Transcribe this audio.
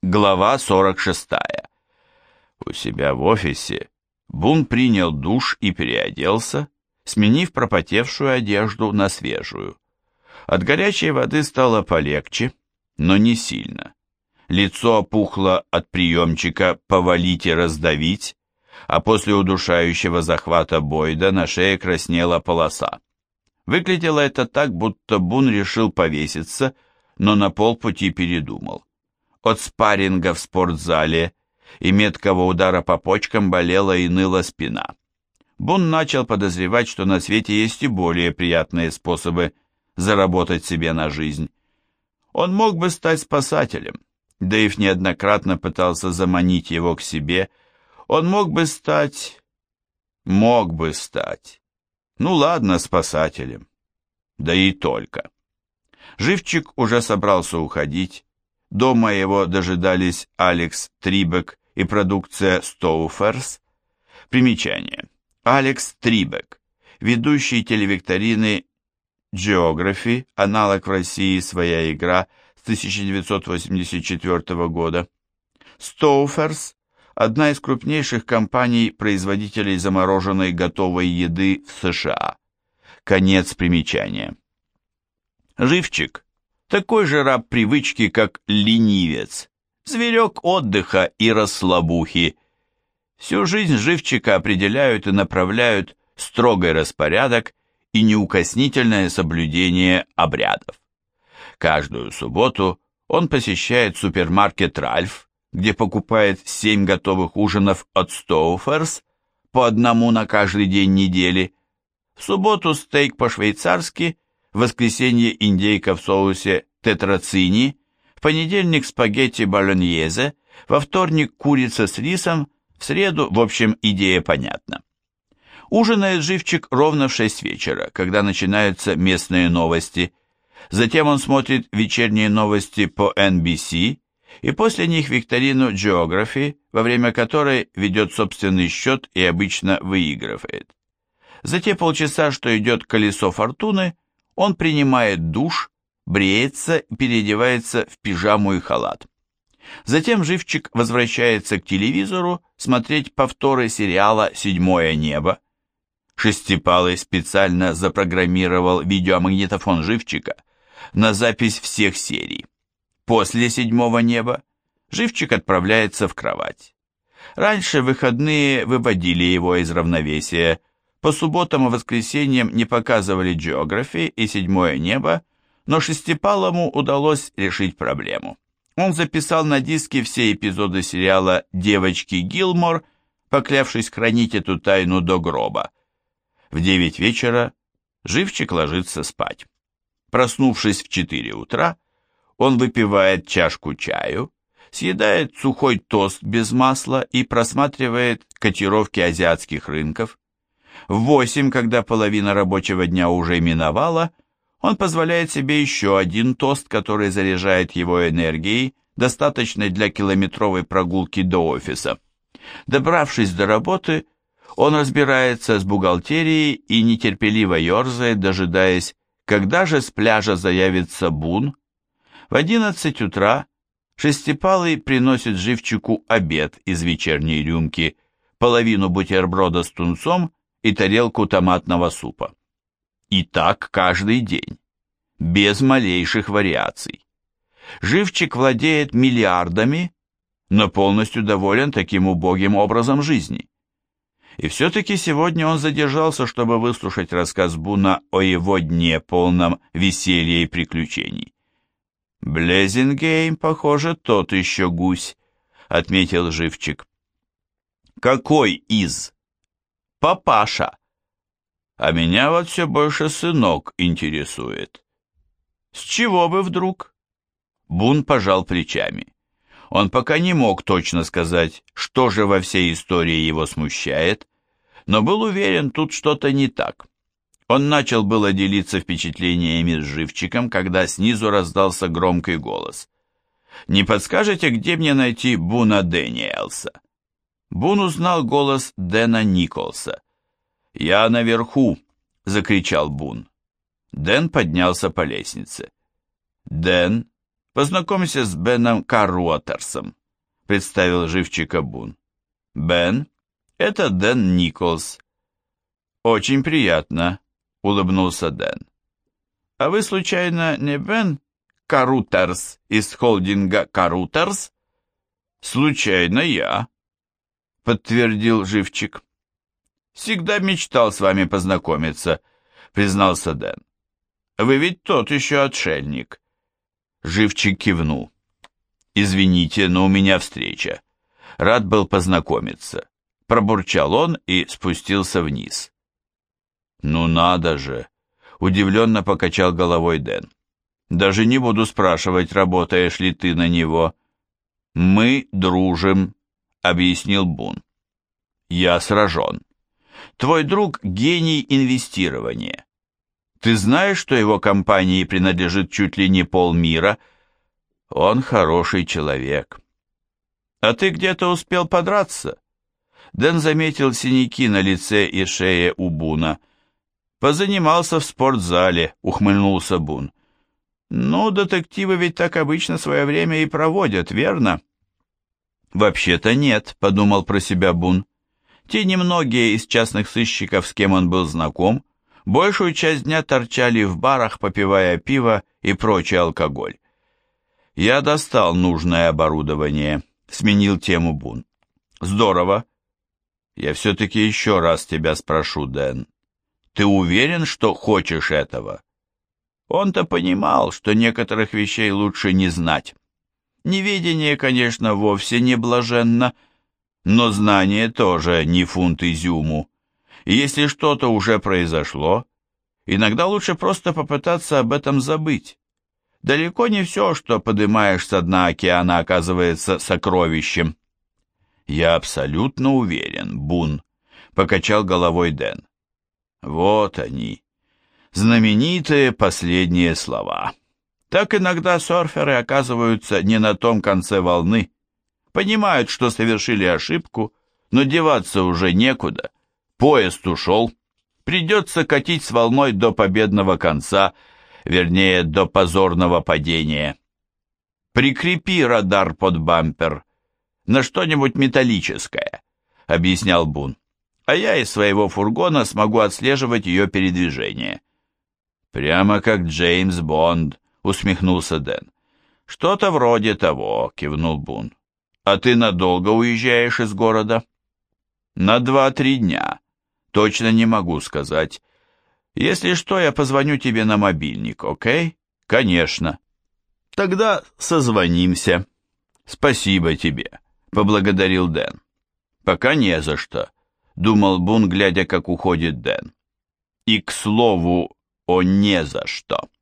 Глава 46. У себя в офисе Бун принял душ и переоделся, сменив пропотевшую одежду на свежую. От горячей воды стало полегче, но не сильно. Лицо опухло от приемчика «повалить и раздавить», а после удушающего захвата Бойда на шее краснела полоса. Выглядело это так, будто Бун решил повеситься, но на полпути передумал. От спарринга в спортзале и меткого удара по почкам болела и ныла спина. Бун начал подозревать, что на свете есть и более приятные способы заработать себе на жизнь. Он мог бы стать спасателем, Дэйв неоднократно пытался заманить его к себе. Он мог бы стать... Ну ладно, спасателем. Да и только. Живчик уже собрался уходить. Дома его дожидались Алекс Трибек и продукция Стоуферс. Примечание. Алекс Трибек, ведущий телевикторины Geography, аналог в России «Своя игра» с 1984 года. Стоуферс – одна из крупнейших компаний-производителей замороженной готовой еды в США. Конец примечания. Живчик – такой же раб привычки, как ленивец, зверек отдыха и расслабухи. Всю жизнь Живчика определяют и направляют строгий распорядок и неукоснительное соблюдение обрядов. Каждую субботу он посещает супермаркет «Ральф», где покупает 7 готовых ужинов от Стоуферс, по одному на каждый день недели. В субботу стейк по-швейцарски, в воскресенье индейка в соусе тетрацини, в понедельник спагетти болоньезе, во вторник курица с рисом, в среду, в общем, идея понятна. Ужинает Живчик ровно в 6 вечера, когда начинаются местные новости. Затем он смотрит вечерние новости по NBC и после них викторину Geography, во время которой ведет собственный счет и обычно выигрывает. За те полчаса, что идет колесо фортуны, он принимает душ, бреется и переодевается в пижаму и халат. Затем Живчик возвращается к телевизору смотреть повторы сериала «Седьмое небо». Шестипалый специально запрограммировал видеомагнитофон Живчика на запись всех серий. После «Седьмого неба» Живчик отправляется в кровать. Раньше выходные выводили его из равновесия. По субботам и воскресеньям не показывали Geography и «Седьмое небо», но Шестипалому удалось решить проблему. Он записал на диске все эпизоды сериала «Девочки Гилмор», поклявшись хранить эту тайну до гроба. В 9 вечера Живчик ложится спать. Проснувшись в 4 утра, он выпивает чашку чаю, съедает сухой тост без масла и просматривает котировки азиатских рынков. В 8, когда половина рабочего дня уже миновала, он позволяет себе еще один тост, который заряжает его энергией, достаточной для километровой прогулки до офиса. Добравшись до работы, он разбирается с бухгалтерией и нетерпеливо ерзает, дожидаясь, когда же с пляжа заявится Бун. В 11 утра Шестипалый приносит Живчику обед из вечерней рюмки, половину бутерброда с тунцом и тарелку томатного супа. И так каждый день, без малейших вариаций. Живчик владеет миллиардами, но полностью доволен таким убогим образом жизни. И все-таки сегодня он задержался, чтобы выслушать рассказ Буна о его дне, полном веселья и приключений. «Блезингейм, похоже, тот еще гусь», — отметил Живчик. «Какой из?» «Папаша». «А меня вот все больше сынок интересует». «С чего бы вдруг?» Бун пожал плечами. Он пока не мог точно сказать, что же во всей истории его смущает, но был уверен, тут что-то не так. Он начал было делиться впечатлениями с Живчиком, когда снизу раздался громкий голос. «Не подскажете, где мне найти Буна Дэниелса?» Бун узнал голос Дэна Николса. «Я наверху!» — закричал Бун. Дэн поднялся по лестнице. «Дэн, Познакомься с Беном Карруотерсом», — представил живчика Бун. «Бен, это Дэн Николс». «Очень приятно», — улыбнулся Дэн. «А вы, случайно, не Бен Карруотерс из холдинга Карруотерс?» «Случайно я», — подтвердил живчик. «Всегда мечтал с вами познакомиться», — признался Дэн. «Вы ведь тот еще отшельник». Живчик кивнул. «Извините, но у меня встреча. Рад был познакомиться», — пробурчал он и спустился вниз. «Ну надо же!» — удивленно покачал головой Дэн. «Даже не буду спрашивать, работаешь ли ты на него». «Мы дружим», — объяснил Бун. «Я сражен. Твой друг — гений инвестирования. Ты знаешь, что его компании принадлежит чуть ли не полмира? Он хороший человек». «А ты где-то успел подраться?» Дэн заметил синяки на лице и шее у Буна. «Позанимался в спортзале», — ухмыльнулся Бун. «Ну, детективы ведь так обычно свое время и проводят, верно?» «Вообще-то нет», — подумал про себя Бун. Те немногие из частных сыщиков, с кем он был знаком, большую часть дня торчали в барах, попивая пиво и прочий алкоголь. «Я достал нужное оборудование», — сменил тему Бун. «Здорово. Я все-таки еще раз тебя спрошу, Дэн. Ты уверен, что хочешь этого?» Он-то понимал, что некоторых вещей лучше не знать. Неведение, конечно, вовсе не блаженно, но знание тоже не фунт изюму. И если что-то уже произошло, иногда лучше просто попытаться об этом забыть. Далеко не все, что подымаешь со дна океана, оказывается сокровищем. «Я абсолютно уверен, Бун», — покачал головой Дэн. «Вот они, знаменитые последние слова. Так иногда серферы оказываются не на том конце волны, понимают, что совершили ошибку, но деваться уже некуда. Поезд ушел, придется катить с волной до победного конца, вернее, до позорного падения. Прикрепи радар под бампер на что-нибудь металлическое», — объяснял Бун, «а я из своего фургона смогу отслеживать ее передвижение». «Прямо как Джеймс Бонд», — усмехнулся Дэн. «Что-то вроде того», — кивнул Бун. «А ты надолго уезжаешь из города?» «На 2-3 дня. Точно не могу сказать. Если что, я позвоню тебе на мобильник, окей?» «Конечно». «Тогда созвонимся». «Спасибо тебе», — поблагодарил Дэн. «Пока не за что», — думал Бун, глядя, как уходит Дэн. «И, к слову, о не за что».